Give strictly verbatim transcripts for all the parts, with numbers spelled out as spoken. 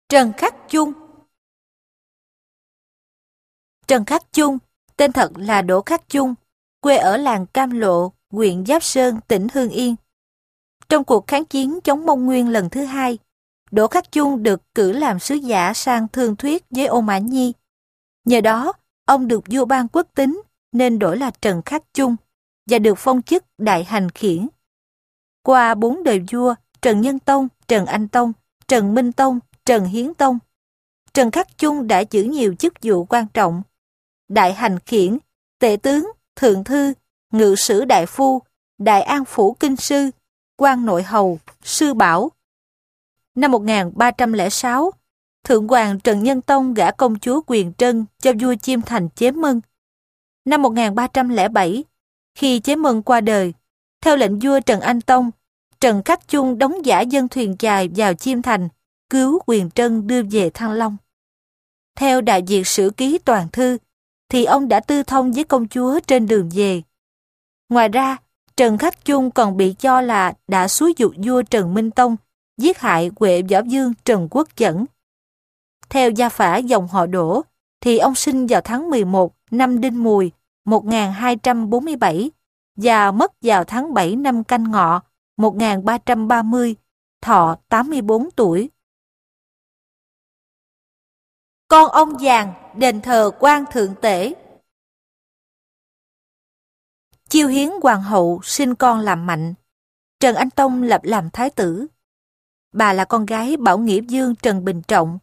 Trần Khắc Chung. Trần Khắc Chung, tên thật là Đỗ Khắc Chung, quê ở làng Cam Lộ, huyện Giáp Sơn, tỉnh Hưng Yên. Trong cuộc kháng chiến chống Mông Nguyên lần thứ hai, Đỗ Khắc Chung được cử làm sứ giả sang thương thuyết với Ô Mã Nhi. Nhờ đó, ông được vua ban quốc tính nên đổi là Trần Khắc Chung và được phong chức Đại Hành Khiển. Qua bốn đời vua Trần Nhân Tông, Trần Anh Tông, Trần Minh Tông, Trần Hiến Tông, Trần Khắc Chung đã giữ nhiều chức vụ quan trọng: Đại Hành Khiển, Tể tướng, Thượng thư, Ngự sử đại phu, Đại An phủ kinh sư, quan nội hầu, sư bảo. Năm một nghìn ba trăm lẻ sáu, Thượng hoàng Trần Nhân Tông gả công chúa Quyền Trân cho vua Chiêm Thành Chế Mân. Năm một nghìn ba trăm lẻ bảy, khi Chế Mân qua đời, theo lệnh vua Trần Anh Tông, Trần Khắc Chung đóng giả dân thuyền chài vào Chiêm Thành, cứu Quyền Trân đưa về Thăng Long. Theo Đại Việt Sử Ký Toàn Thư, thì ông đã tư thông với công chúa trên đường về. Ngoài ra, Trần Khắc Chung còn bị cho là đã xúi giục vua Trần Minh Tông giết hại Huệ Võ Vương Trần Quốc Chẩn. Theo gia phả dòng họ Đỗ, thì ông sinh vào tháng mười một năm Đinh Mùi một nghìn hai trăm bốn mươi bảy và mất vào tháng bảy năm Canh Ngọ một nghìn ba trăm ba mươi, thọ tám mươi bốn tuổi. Con ông vàng, đền thờ Quan Thượng Tể. Chiêu hiến hoàng hậu sinh con làm Mạnh. Trần Anh Tông lập làm thái tử. Bà là con gái Bảo Nghĩa Vương Trần Bình Trọng.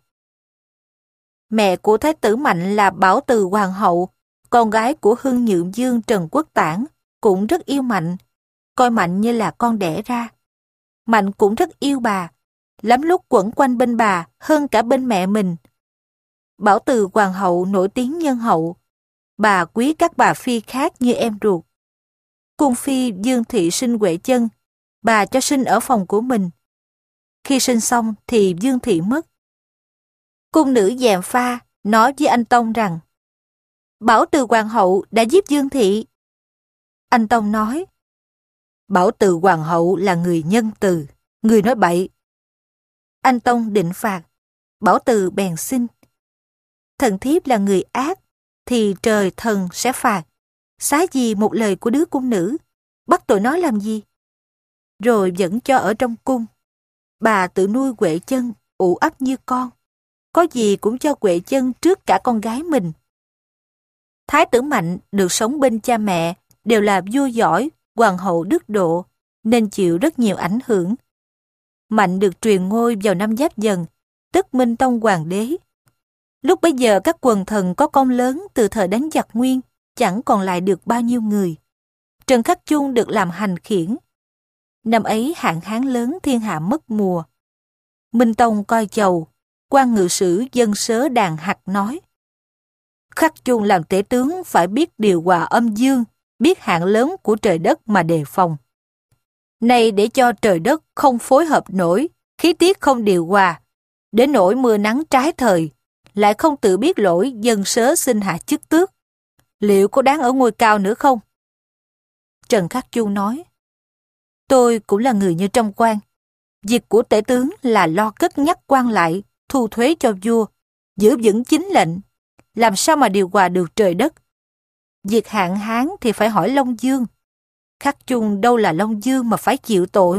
Mẹ của thái tử Mạnh là Bảo Từ hoàng hậu, con gái của Hưng Nhượng Vương Trần Quốc Tản, cũng rất yêu Mạnh, coi Mạnh như là con đẻ ra. Mạnh cũng rất yêu bà, lắm lúc quẩn quanh bên bà hơn cả bên mẹ mình. Bảo Từ hoàng hậu nổi tiếng nhân hậu, bà quý các bà phi khác như em ruột. Cung phi Dương Thị sinh Huệ Chân, bà cho sinh ở phòng của mình. Khi sinh xong thì Dương Thị mất. Cung nữ Gièm Pha nói với anh Tông rằng Bảo Từ hoàng hậu đã giết Dương Thị. Anh Tông nói, Bảo Từ hoàng hậu là người nhân từ, người nói bậy. Anh Tông định phạt, Bảo Từ bèn xin. Thần thiếp là người ác, thì trời thần sẽ phạt. Xá gì một lời của đứa cung nữ, bắt tội nó làm gì? Rồi vẫn cho ở trong cung. Bà tự nuôi Huệ Chân, ụ ấp như con. Có gì cũng cho Huệ Chân trước cả con gái mình. Thái tử Mạnh được sống bên cha mẹ, đều là vua giỏi, hoàng hậu đức độ, nên chịu rất nhiều ảnh hưởng. Mạnh được truyền ngôi vào năm Giáp Dần, tức Minh Tông Hoàng đế. Lúc bấy giờ các quần thần có công lớn từ thời đánh giặc Nguyên, chẳng còn lại được bao nhiêu người. Trần Khắc Chung được làm hành khiển. Năm ấy hạn hán lớn thiên hạ mất mùa. Minh Tông coi chầu, quan ngự sử Dân Sớ Đàn Hặc nói, Khắc Chung làm tể tướng phải biết điều hòa âm dương, biết hạn lớn của trời đất mà đề phòng. Này để cho trời đất không phối hợp nổi, khí tiết không điều hòa, để nổi mưa nắng trái thời, lại không tự biết lỗi Dân Sớ xin hạ chức tước, liệu có đáng ở ngôi cao nữa không? Trần Khắc Chung nói, tôi cũng là người như trong quan. Việc của tể tướng là lo cất nhắc quan lại, thu thuế cho vua, giữ vững chính lệnh, làm sao mà điều hòa được trời đất. Việc hạn hán thì phải hỏi Long Dương. Khắc Chung đâu là Long Dương mà phải chịu tội.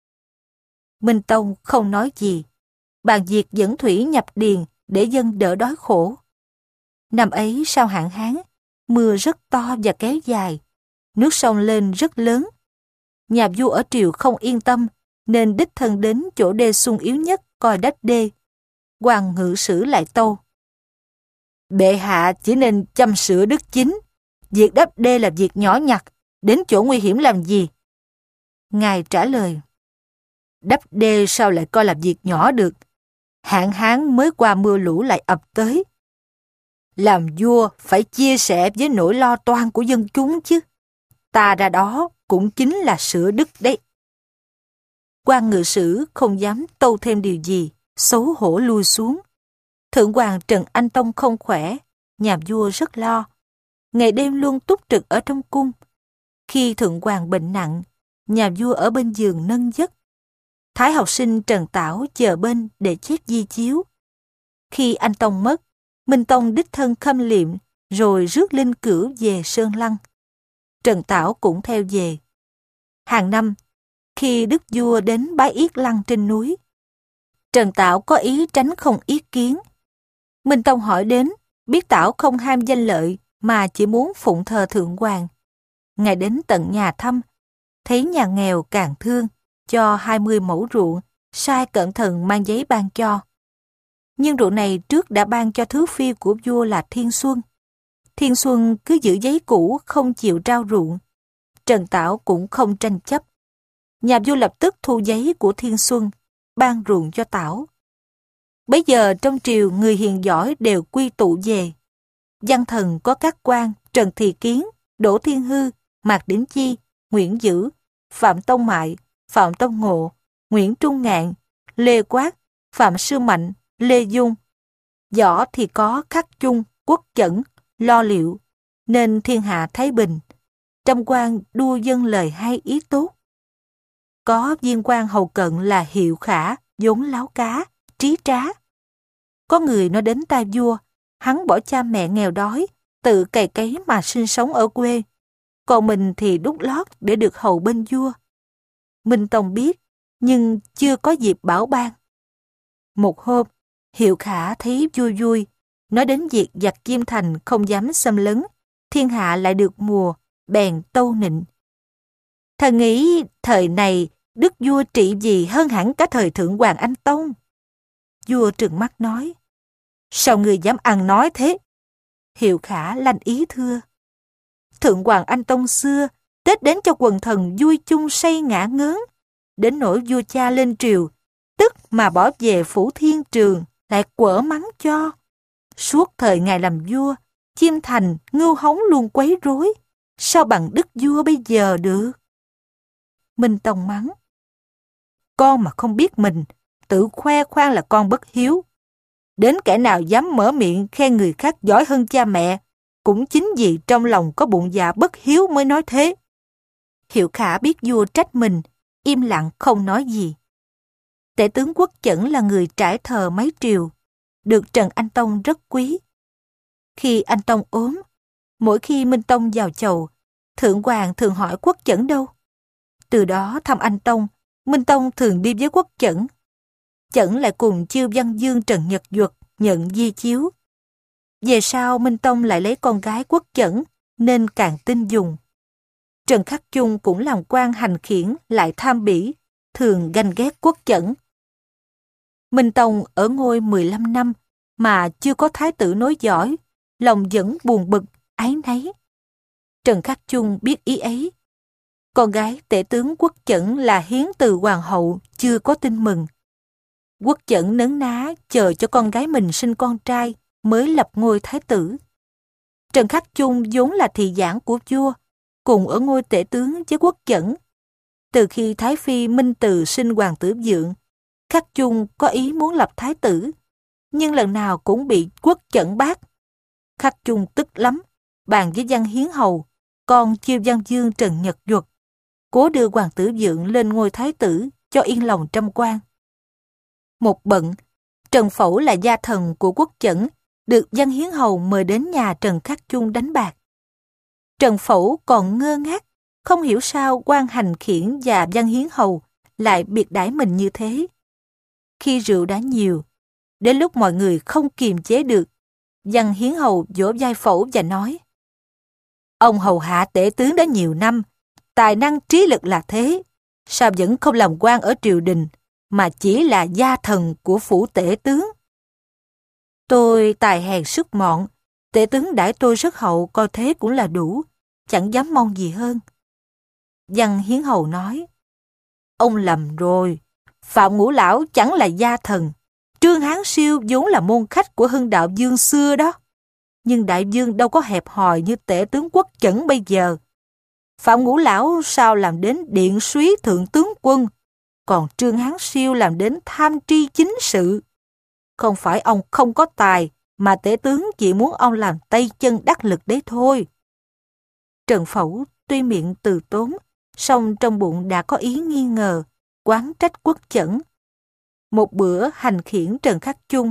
Minh Tông không nói gì, bàn việc dẫn thủy nhập điền để dân đỡ đói khổ. Năm ấy sau hạn hán, mưa rất to và kéo dài, nước sông lên rất lớn. Nhà vua ở triều không yên tâm, nên đích thân đến chỗ đê sung yếu nhất coi đắp đê. Hoàng ngự sử lại tâu, bệ hạ chỉ nên chăm sửa đức chính, việc đắp đê là việc nhỏ nhặt, đến chỗ nguy hiểm làm gì? Ngài trả lời, đắp đê sao lại coi là việc nhỏ được, hạn hán mới qua mưa lũ lại ập tới. Làm vua phải chia sẻ với nỗi lo toan của dân chúng chứ, ta ra đó cũng chính là sửa đức đấy. Quan ngự sử không dám tâu thêm điều gì, xấu hổ lui xuống. Thượng hoàng Trần Anh Tông không khỏe, nhà vua rất lo. Ngày đêm luôn túc trực ở trong cung. Khi thượng hoàng bệnh nặng, nhà vua ở bên giường nâng giấc. Thái học sinh Trần Tảo chờ bên để chép di chiếu, Khi anh Tông mất, Minh Tông đích thân khâm liệm rồi rước linh cữu về Sơn Lăng. Trần Tảo cũng theo về. Hàng năm, khi đức vua đến bái yết lăng trên núi, Trần Tảo có ý tránh không yết kiến. Minh Tông hỏi đến, biết Tảo không ham danh lợi mà chỉ muốn phụng thờ thượng hoàng. Ngài đến tận nhà thăm, thấy nhà nghèo càng thương, cho hai mươi mẫu ruộng, sai cẩn thận mang giấy ban cho. Nhưng ruộng này trước đã ban cho thứ phi của vua là Thiên Xuân. Thiên Xuân cứ giữ giấy cũ không chịu trao ruộng. Trần Tảo cũng không tranh chấp. Nhà vua lập tức thu giấy của Thiên Xuân, ban ruộng cho Tảo. Bấy giờ trong triều người hiền giỏi đều quy tụ về. Văn thần có các quan Trần Thì Kiến, Đỗ Thiên Hư, Mạc Đỉnh Chi, Nguyễn Dữ, Phạm Tông Mại, Phạm Tông Ngộ, Nguyễn Trung Ngạn, Lê Quát, Phạm Sư Mạnh, Lê Dung. Võ thì có Khắc Chung, Quốc Chẩn, Lo Liệu, nên thiên hạ thái bình. Trăm quan đua dân lời hay ý tốt. Có viên quan hầu cận là Hiệu Khả, vốn láo cá, trí trá. Có người nói đến tai vua, hắn bỏ cha mẹ nghèo đói, tự cày cấy mà sinh sống ở quê. Còn mình thì đút lót để được hầu bên vua. Minh Tông biết, nhưng chưa có dịp bảo ban. Một hôm, Hiệu Khả thấy vui vui, nói đến việc giặc Kim Thành không dám xâm lấn, thiên hạ lại được mùa, bèn tâu nịnh. Thần nghĩ thời này đức vua trị vì hơn hẳn cả thời thượng hoàng Anh Tông. Vua trừng mắt nói, sao người dám ăn nói thế? Hiệu Khả lanh ý thưa, thượng hoàng Anh Tông xưa, Tết đến cho quần thần vui chung say ngã ngớn, đến nỗi vua cha lên triều, tức mà bỏ về phủ thiên trường, lại quở mắng cho. Suốt thời ngài làm vua, Chiêm Thành, Ngưu Hống luôn quấy rối, sao bằng đức vua bây giờ được? Minh Tông mắng, con mà không biết mình, tự khoe khoang là con bất hiếu. Đến kẻ nào dám mở miệng khen người khác giỏi hơn cha mẹ, cũng chính vì trong lòng có bụng dạ bất hiếu mới nói thế. Hiệu Khả biết vua trách mình, im lặng không nói gì. Tể tướng Quốc Chẩn là người trải thờ mấy triều, được Trần Anh Tông rất quý. Khi Anh Tông ốm, mỗi khi Minh Tông vào chầu, thượng hoàng thường hỏi Quốc Chẩn đâu. Từ đó thăm Anh Tông, Minh Tông thường đi với Quốc Chẩn. Chẩn lại cùng Chiêu Văn Dương Trần Nhật Duật nhận di chiếu. Về sau Minh Tông lại lấy con gái Quốc Chẩn, nên càng tin dùng. Trần Khắc Chung cũng làm quan hành khiển lại tham bỉ, thường ganh ghét Quốc Chẩn. Minh Tông ở ngôi mười lăm năm mà chưa có thái tử nối dõi, lòng vẫn buồn bực, áy náy. Trần Khắc Chung biết ý ấy. Con gái tể tướng Quốc Chẩn là Hiến Từ Hoàng hậu chưa có tin mừng. Quốc Chẩn nấn ná chờ cho con gái mình sinh con trai mới lập ngôi thái tử. Trần Khắc Chung vốn là thị giảng của vua, cùng ở ngôi tể tướng với Quốc Chẩn. Từ khi Thái Phi Minh Từ sinh hoàng tử Dượng, Khắc Chung có ý muốn lập thái tử, nhưng lần nào cũng bị Quốc Chẩn bác. Khắc Chung tức lắm, bàn với Văn Hiến Hầu, con Chiêu Văn Dương Trần Nhật Duật, cố đưa hoàng tử Dượng lên ngôi thái tử cho yên lòng trăm quan. Một bận, Trần Phẩu là gia thần của Quốc Chẩn, được Văn Hiến Hầu mời đến nhà Trần Khắc Chung đánh bạc. Trần Phẩu còn ngơ ngác, không hiểu sao quan hành khiển và Văn Hiến Hầu lại biệt đãi mình như thế. Khi rượu đã nhiều, đến lúc mọi người không kiềm chế được, Văn Hiến Hầu vỗ vai Phẩu và nói, ông hầu hạ tể tướng đã nhiều năm, tài năng trí lực là thế, sao vẫn không làm quan ở triều đình, mà chỉ là gia thần của phủ tể tướng? Tôi tài hèn sức mọn, tể tướng đãi tôi rất hậu, coi thế cũng là đủ, chẳng dám mong gì hơn. Văn Hiến Hầu nói, ông lầm rồi, Phạm Ngũ Lão chẳng là gia thần, Trương Hán Siêu vốn là môn khách của Hưng Đạo Dương xưa đó. Nhưng đại vương đâu có hẹp hòi như tể tướng Quốc Chẩn bây giờ. Phạm Ngũ Lão sao làm đến điện súy thượng tướng quân, còn Trương Hán Siêu làm đến tham tri chính sự. Không phải ông không có tài, mà tể tướng chỉ muốn ông làm tay chân đắc lực đấy thôi. Trần Phẩu tuy miệng từ tốn, song trong bụng đã có ý nghi ngờ, oán trách Quốc Chẩn. Một bữa hành khiển Trần Khắc Chung,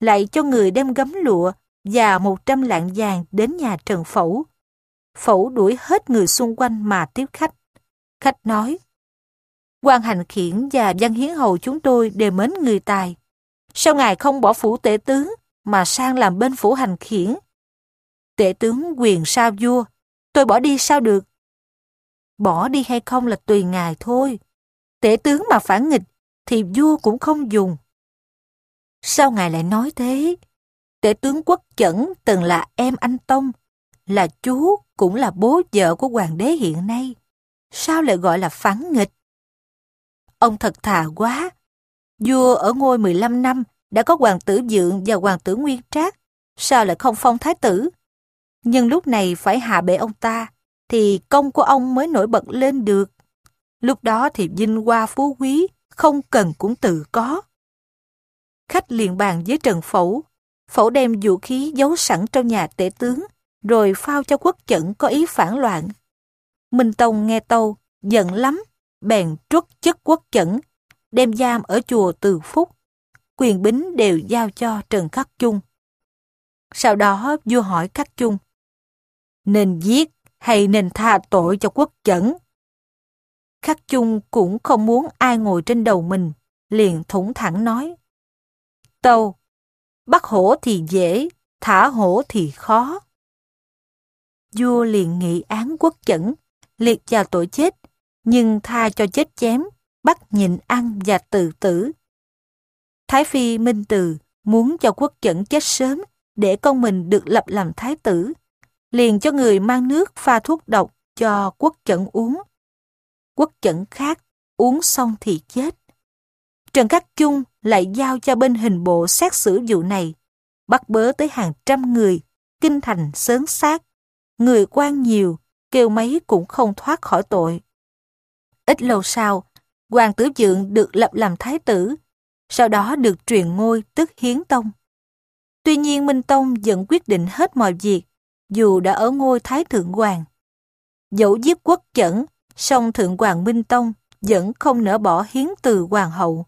lại cho người đem gấm lụa và một trăm lạng vàng đến nhà Trần Phẩu. Phẩu đuổi hết người xung quanh mà tiếp khách. Khách nói, quan Hành Khiển và Văn Hiến Hầu chúng tôi đều mến người tài. Sao ngài không bỏ phủ tể tướng mà sang làm bên phủ Hành Khiển? Tể tướng quyền sao vua, tôi bỏ đi sao được? Bỏ đi hay không là tùy ngài thôi. Tể tướng mà phản nghịch thì vua cũng không dùng. Sao ngài lại nói thế? Tể tướng Quốc Chẩn từng là em anh Tông, là chú cũng là bố vợ của hoàng đế hiện nay. Sao lại gọi là phản nghịch? Ông thật thà quá. Vua ở ngôi mười lăm năm đã có hoàng tử Dượng và hoàng tử Nguyên Trác. Sao lại không phong thái tử? Nhưng lúc này phải hạ bệ ông ta, thì công của ông mới nổi bật lên được. Lúc đó thì vinh hoa phú quý, không cần cũng tự có. Khách liền bàn với Trần Phẩu. Phẩu đem vũ khí giấu sẵn trong nhà tể tướng, rồi phao cho Quốc Chẩn có ý phản loạn. Minh Tông nghe tâu, giận lắm, bèn truất chức Quốc Chẩn, đem giam ở chùa Từ Phúc. Quyền bính đều giao cho Trần Khắc Chung. Sau đó vua hỏi Khắc Chung, nên giết hay nên tha tội cho Quốc Chẩn? Khắc Chung cũng không muốn ai ngồi trên đầu mình, liền thủng thẳng nói, tâu, bắt hổ thì dễ, thả hổ thì khó. Vua liền nghị án Quốc Chẩn, liệt vào tội chết, nhưng tha cho chết chém, bắt nhịn ăn và tự tử. Thái phi Minh Từ muốn cho Quốc Chẩn chết sớm để con mình được lập làm thái tử, liền cho người mang nước pha thuốc độc cho Quốc Chẩn uống. Quốc Chẩn khát, uống xong thì chết. Trần Khắc Chung lại giao cho bên hình bộ xét xử vụ này, bắt bớ tới hàng trăm người, kinh thành xớn xác. Người quan nhiều, kêu mấy cũng không thoát khỏi tội. Ít lâu sau, hoàng tử Dượng được lập làm thái tử, sau đó được truyền ngôi tức Hiến Tông. Tuy nhiên Minh Tông vẫn quyết định hết mọi việc, dù đã ở ngôi thái thượng hoàng. Dẫu giết Quốc Chẩn, song thượng hoàng Minh Tông vẫn không nỡ bỏ hiến từ hoàng hậu.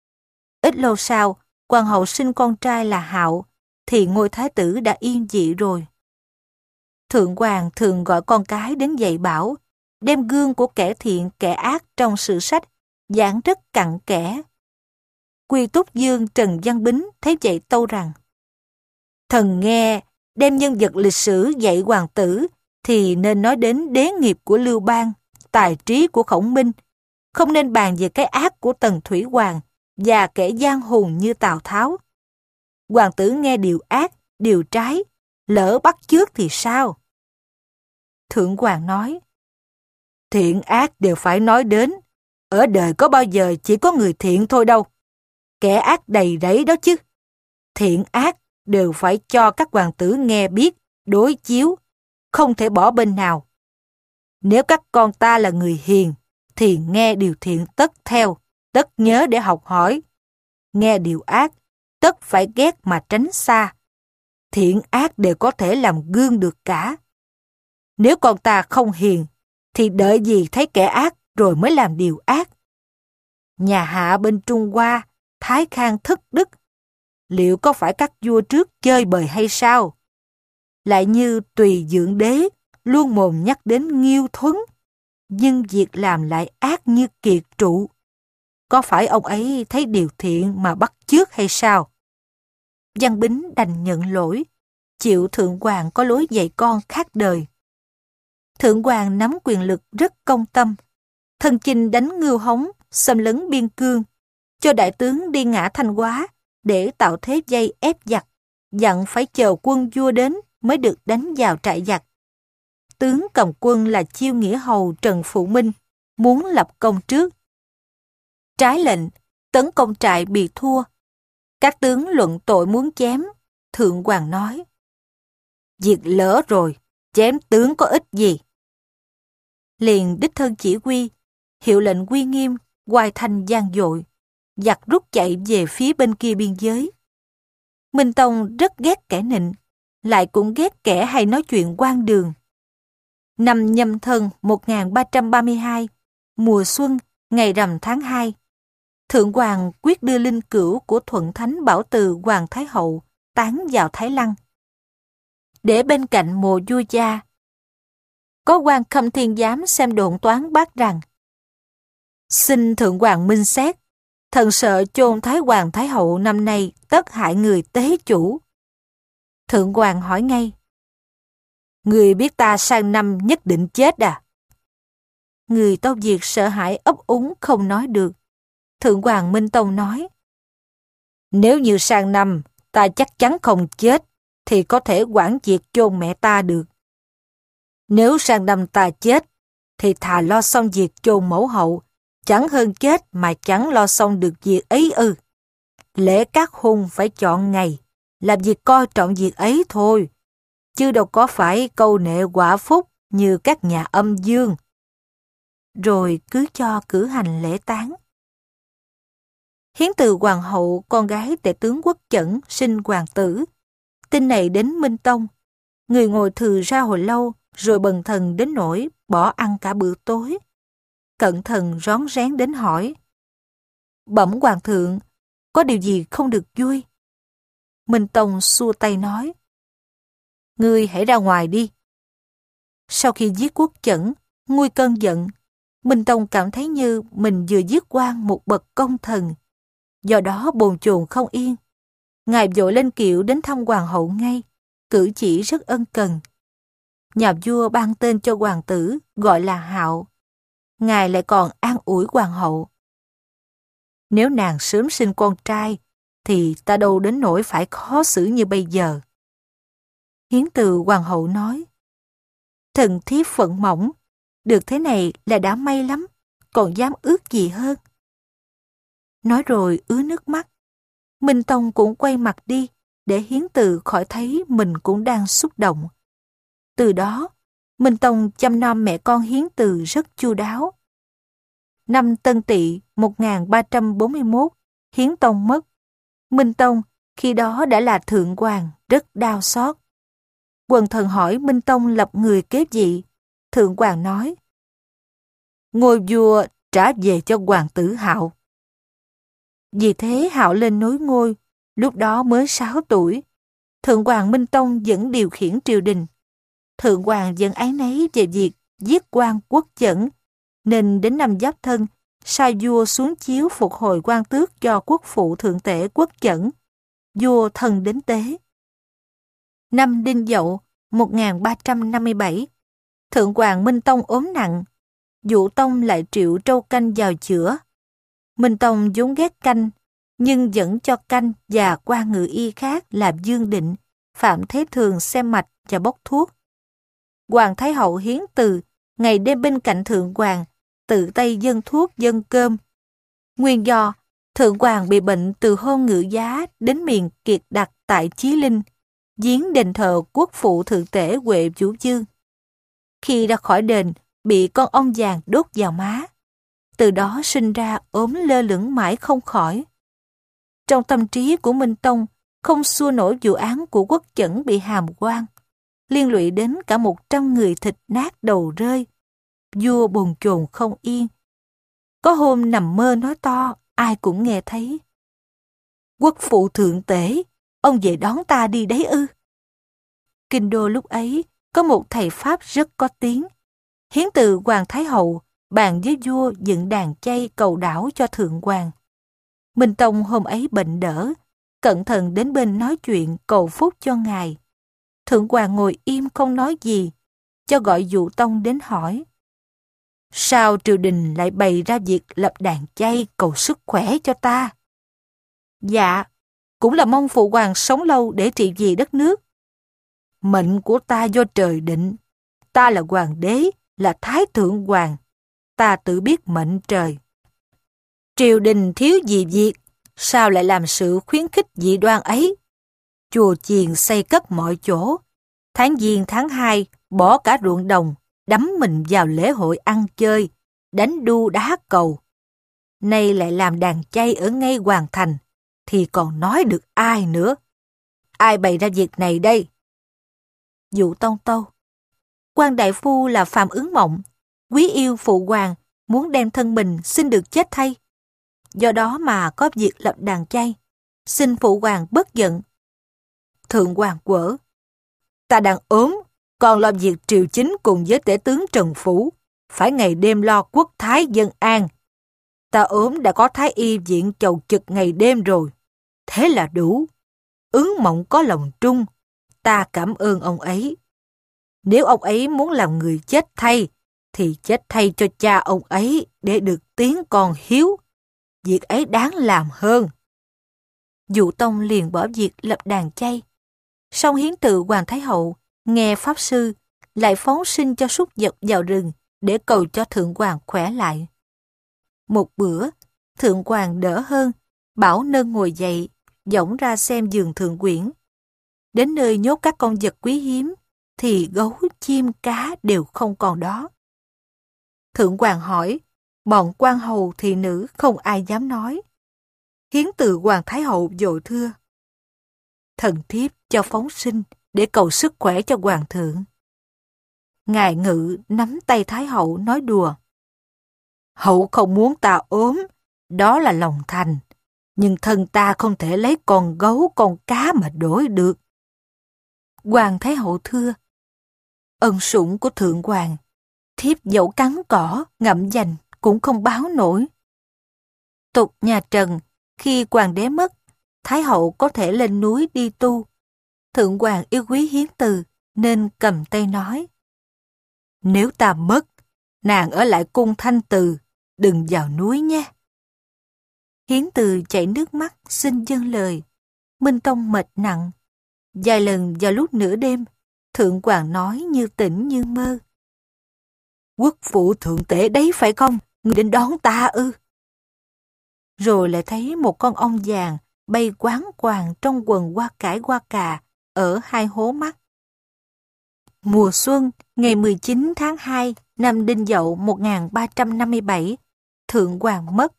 Ít lâu sau, hoàng hậu sinh con trai là Hạo, thì ngôi thái tử đã yên dị rồi. Thượng hoàng thường gọi con cái đến dạy bảo, đem gương của kẻ thiện kẻ ác trong sử sách, giảng rất cặn kẽ. Quy Túc Dương Trần Văn Bính thấy vậy tâu rằng, thần nghe đem nhân vật lịch sử dạy hoàng tử thì nên nói đến đế nghiệp của Lưu Bang, tài trí của Khổng Minh, không nên bàn về cái ác của Tần Thủy Hoàng và kẻ gian hùng như Tào Tháo. Hoàng tử nghe điều ác, điều trái, lỡ bắt chước thì sao? Thượng hoàng nói, thiện ác đều phải nói đến, ở đời có bao giờ chỉ có người thiện thôi đâu. Kẻ ác đầy rẫy đó chứ. Thiện ác đều phải cho các hoàng tử nghe biết, đối chiếu, không thể bỏ bên nào. Nếu các con ta là người hiền, thì nghe điều thiện tất theo, tất nhớ để học hỏi. Nghe điều ác, tất phải ghét mà tránh xa. Thiện ác đều có thể làm gương được cả. Nếu con ta không hiền, thì đợi gì thấy kẻ ác rồi mới làm điều ác. Nhà Hạ bên Trung Hoa, Thái Khang thất đức, liệu có phải các vua trước chơi bời hay sao? Lại như Tùy Dưỡng Đế luôn mồm nhắc đến Nghiêu Thuấn, nhưng việc làm lại ác như Kiệt Trụ. Có phải ông ấy thấy điều thiện mà bắt chước hay sao? Văn Bính đành nhận lỗi, chịu thượng hoàng có lối dạy con khác đời. Thượng hoàng nắm quyền lực rất công tâm, thân chinh đánh Ngưu Hống, xâm lấn biên cương, cho đại tướng đi ngã Thanh Hóa để tạo thế vây ép giặc, dặn phải chờ quân vua đến mới được đánh vào trại giặc. Tướng cầm quân là Chiêu Nghĩa Hầu Trần Phụ Minh, muốn lập công trước. Trái lệnh, tấn công trại bị thua. Các tướng luận tội muốn chém, thượng hoàng nói, việc lỡ rồi, chém tướng có ích gì. Liền đích thân chỉ huy, hiệu lệnh uy nghiêm, hoài thành gian dội, giặc rút chạy về phía bên kia biên giới. Minh Tông rất ghét kẻ nịnh, lại cũng ghét kẻ hay nói chuyện hoang đường. Năm Nhâm Thân một nghìn ba trăm ba mươi hai, mùa xuân, ngày rằm tháng hai, Thượng hoàng quyết đưa linh cữu của Thuận Thánh Bảo Từ Hoàng Thái Hậu táng vào Thái Lăng. Để bên cạnh mộ vua cha, có quan Khâm Thiên Giám xem đồn toán bác rằng: xin Thượng hoàng minh xét, thần sợ chôn Thái Hoàng Thái Hậu năm nay tất hại người tế chủ. Thượng hoàng hỏi ngay: người biết ta sang năm nhất định chết à? Người Tâu Việt sợ hãi ấp úng không nói được. Thượng hoàng Minh Tông nói: nếu như sang năm ta chắc chắn không chết, thì có thể quản việc chôn mẹ ta được. Nếu sang năm ta chết, thì thà lo xong việc chôn mẫu hậu, chẳng hơn chết mà chẳng lo xong được việc ấy ư. Lễ các hôn phải chọn ngày, làm việc coi trọng việc ấy thôi, chứ đâu có phải câu nệ quả phúc như các nhà âm dương. Rồi cứ cho cử hành lễ táng. Hiến từ hoàng hậu, con gái tể tướng Quốc Chẩn, sinh hoàng tử. Tin này đến Minh Tông. Người ngồi thừ ra hồi lâu, rồi bần thần đến nỗi bỏ ăn cả bữa tối. Cận thần rón rén đến hỏi: bẩm hoàng thượng, có điều gì không được vui? Minh Tông xua tay nói: ngươi hãy ra ngoài đi. Sau khi giết Quốc Chẩn, nguôi cơn giận, Minh Tông cảm thấy như mình vừa giết oan một bậc công thần. Do đó bồn chồn không yên. Ngài vội lên kiệu đến thăm hoàng hậu ngay, cử chỉ rất ân cần. Nhà vua ban tên cho hoàng tử gọi là Hạo. Ngài lại còn an ủi hoàng hậu: nếu nàng sớm sinh con trai, thì ta đâu đến nỗi phải khó xử như bây giờ. Hiến từ hoàng hậu nói: thần thiếp phận mỏng, được thế này là đã may lắm, còn dám ước gì hơn. Nói rồi ứa nước mắt. Minh Tông cũng quay mặt đi, để Hiến từ khỏi thấy mình cũng đang xúc động. Từ đó, Minh Tông chăm nom mẹ con Hiến từ rất chu đáo. Năm Tân Tỵ một nghìn ba trăm bốn mươi mốt, Hiến Tông mất. Minh Tông khi đó đã là thượng hoàng, rất đau xót. Quần thần hỏi Minh Tông lập người kế vị. Thượng hoàng nói: ngôi vua trả về cho hoàng tử Hạo. Vì thế Hạo lên nối ngôi, lúc đó mới sáu tuổi. Thượng hoàng Minh Tông vẫn điều khiển triều đình. Thượng hoàng vẫn áy náy về việc giết quan Quốc Chẩn, nên đến năm Giáp Thân, sai vua xuống chiếu phục hồi quan tước cho quốc phụ thượng tể Quốc Chẩn. Vua thần đến tế. Năm Đinh Dậu một nghìn ba trăm năm mươi bảy, Thượng hoàng Minh Tông ốm nặng. Dụ Tông lại triệu trâu canh vào chữa. Minh Tông vốn ghét canh, nhưng vẫn cho canh và quan ngự y khác là Dương Định, Phạm Thế Thường xem mạch và bốc thuốc. Hoàng Thái Hậu Hiến Từ ngày đêm bên cạnh Thượng hoàng, tự tay dâng thuốc dâng cơm. Nguyên do Thượng hoàng bị bệnh từ hôm ngự giá đến miền kiệt đặc tại Chí Linh, giếng đền thờ quốc phụ thượng tể Huệ Vũ Dương. Khi ra khỏi đền, bị con ong vàng đốt vào má. Từ đó sinh ra ốm lơ lửng mãi không khỏi. Trong tâm trí của Minh Tông không xua nổi vụ án của Quốc Chẩn bị hàm oan, liên lụy đến cả một trăm người thịt nát đầu rơi. Vua bồn chồn không yên. Có hôm nằm mơ nói to, ai cũng nghe thấy: quốc phụ thượng tể, ông về đón ta đi đấy ư? Kinh đô lúc ấy có một thầy Pháp rất có tiếng. Hiến từ Hoàng Thái Hậu bàn với vua dựng đàn chay cầu đảo cho thượng hoàng. Minh Tông hôm ấy bệnh đỡ, cận thần đến bên nói chuyện cầu phúc cho ngài. Thượng hoàng ngồi im không nói gì, cho gọi Dụ Tông đến hỏi: sao triều đình lại bày ra việc lập đàn chay cầu sức khỏe cho ta? Dạ, cũng là mong phụ hoàng sống lâu để trị vì đất nước. Mệnh của ta do trời định, ta là hoàng đế, là thái thượng hoàng, ta tự biết mệnh trời. Triều đình thiếu gì việc, sao lại làm sự khuyến khích dị đoan ấy? Chùa chiền xây cất mọi chỗ, tháng giêng tháng hai bỏ cả ruộng đồng, đắm mình vào lễ hội ăn chơi, đánh đu đá cầu. Nay lại làm đàn chay ở ngay hoàng thành, thì còn nói được ai nữa? Ai bày ra việc này đây? Dụ Tông tâu: quan đại phu là Phạm Ứng Mộng, quý yêu phụ hoàng, muốn đem thân mình xin được chết thay. do đó mà có việc lập đàn chay. Xin phụ hoàng bớt giận. Thượng hoàng quở: Ta đang ốm, còn lo việc triều chính cùng với tể tướng Trần Phủ, phải ngày đêm lo quốc thái dân an. Ta ốm đã có thái y viện chầu trực ngày đêm rồi. Thế là đủ. Ứng mộng có lòng trung, ta cảm ơn ông ấy. Nếu ông ấy muốn làm người chết thay, thì chết thay cho cha ông ấy để được tiếng con hiếu. Việc ấy đáng làm hơn. Dụ Tông liền bỏ việc lập đàn chay. Song hiến tự Hoàng Thái Hậu nghe pháp sư lại phóng sinh cho súc vật vào rừng để cầu cho Thượng Hoàng khỏe lại. Một bữa, Thượng Hoàng đỡ hơn, bảo nâng ngồi dậy, dõng ra xem giường thượng quyển. Đến nơi nhốt các con vật quý hiếm, thì gấu, chim, cá đều không còn đó. Thượng Hoàng hỏi, bọn quan hầu thị nữ không ai dám nói. Hiến từ Hoàng Thái Hậu vội thưa: Thần thiếp cho phóng sinh để cầu sức khỏe cho Hoàng thượng. Ngài Ngự nắm tay Thái Hậu nói đùa: Hậu không muốn ta ốm, đó là lòng thành. Nhưng thân ta không thể lấy con gấu, con cá mà đổi được. Hoàng Thái Hậu thưa: Ân sủng của Thượng Hoàng, thiếp dẫu cắn cỏ, ngậm dành cũng không báo nổi. Tục nhà Trần, khi Hoàng đế mất, Thái Hậu có thể lên núi đi tu. Thượng Hoàng yêu quý hiến từ, nên cầm tay nói: Nếu ta mất, nàng ở lại cung Thanh Từ, đừng vào núi nhé. Hiến từ chảy nước mắt xin dâng lời. Minh Tông mệt nặng. Vài lần vào lúc nửa đêm, Thượng Hoàng nói như tỉnh như mơ: Quốc phụ thượng tể đấy phải không? Người đến đón ta ư? Rồi lại thấy một con ong vàng bay quáng quàng trong quần hoa cải hoa cà ở hai hố mắt. Mùa xuân, ngày mười chín tháng hai năm Đinh Dậu một nghìn ba trăm năm mươi bảy, Thượng Hoàng mất.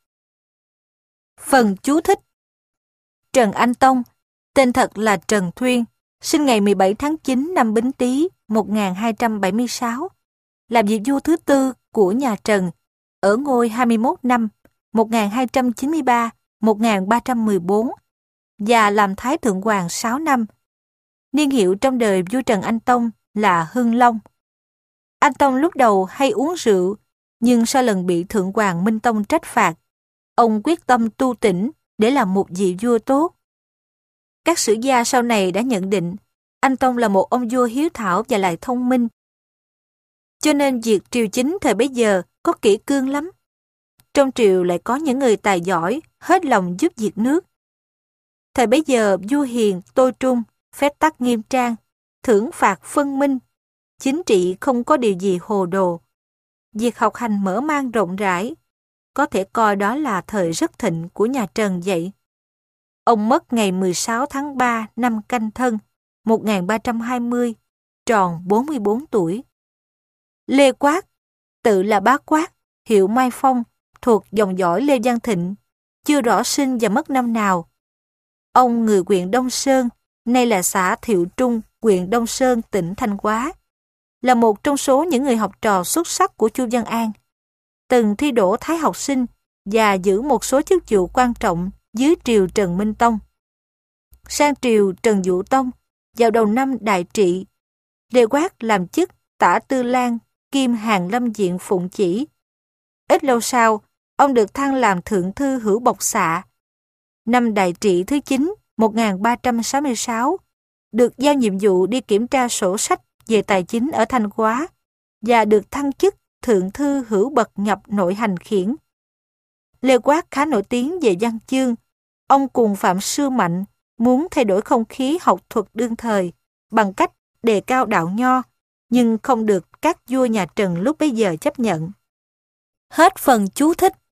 Phần chú thích: Trần Anh Tông, tên thật là Trần Thuyên, sinh ngày mười bảy tháng chín năm Bính Tý một nghìn hai trăm bảy mươi sáu, là vị vua thứ tư của nhà Trần, ở ngôi hai mươi mốt năm một nghìn hai trăm chín mươi ba đến một nghìn ba trăm mười bốn và làm Thái Thượng Hoàng sáu năm. Niên hiệu trong đời vua Trần Anh Tông là Hưng Long. Anh Tông lúc đầu hay uống rượu, nhưng sau lần bị Thượng Hoàng Minh Tông trách phạt, ông quyết tâm tu tỉnh để làm một vị vua tốt. Các sử gia sau này đã nhận định anh Tông là một ông vua hiếu thảo và lại thông minh. Cho nên việc triều chính thời bấy giờ có kỷ cương lắm. Trong triều lại có những người tài giỏi, hết lòng giúp việc nước. Thời bấy giờ vua hiền, tôi trung, phép tắc nghiêm trang, thưởng phạt phân minh, chính trị không có điều gì hồ đồ. Việc học hành mở mang rộng rãi, có thể coi đó là thời rất thịnh của nhà Trần vậy. Ông mất ngày mười sáu tháng ba năm Canh Thân, một nghìn ba trăm hai mươi, tròn bốn mươi bốn tuổi. Lê Quát, tự là Bá Quát, hiệu Mai Phong, thuộc dòng dõi Lê Văn Thịnh, chưa rõ sinh và mất năm nào. Ông người huyện Đông Sơn, nay là xã Thiệu Trung, huyện Đông Sơn, tỉnh Thanh Hóa, là một trong số những người học trò xuất sắc của Chu Văn An. Từng thi đỗ Thái học sinh và giữ một số chức vụ quan trọng dưới triều Trần Minh Tông. Sang triều Trần Dụ Tông, vào đầu năm Đại Trị, Lê Quát làm chức tả tư lang kiêm Hàn Lâm Viện Phụng Chỉ. Ít lâu sau, ông được thăng làm thượng thư hữu bộc xạ. Năm Đại Trị thứ chín, một nghìn ba trăm sáu mươi sáu, được giao nhiệm vụ đi kiểm tra sổ sách về tài chính ở Thanh Hóa và được thăng chức thượng thư hữu bậc nhập nội hành khiển. Lê Quát khá nổi tiếng về văn chương. Ông cùng Phạm Sư Mạnh muốn thay đổi không khí học thuật đương thời bằng cách đề cao đạo nho, nhưng không được các vua nhà Trần lúc bấy giờ chấp nhận. Hết phần chú thích.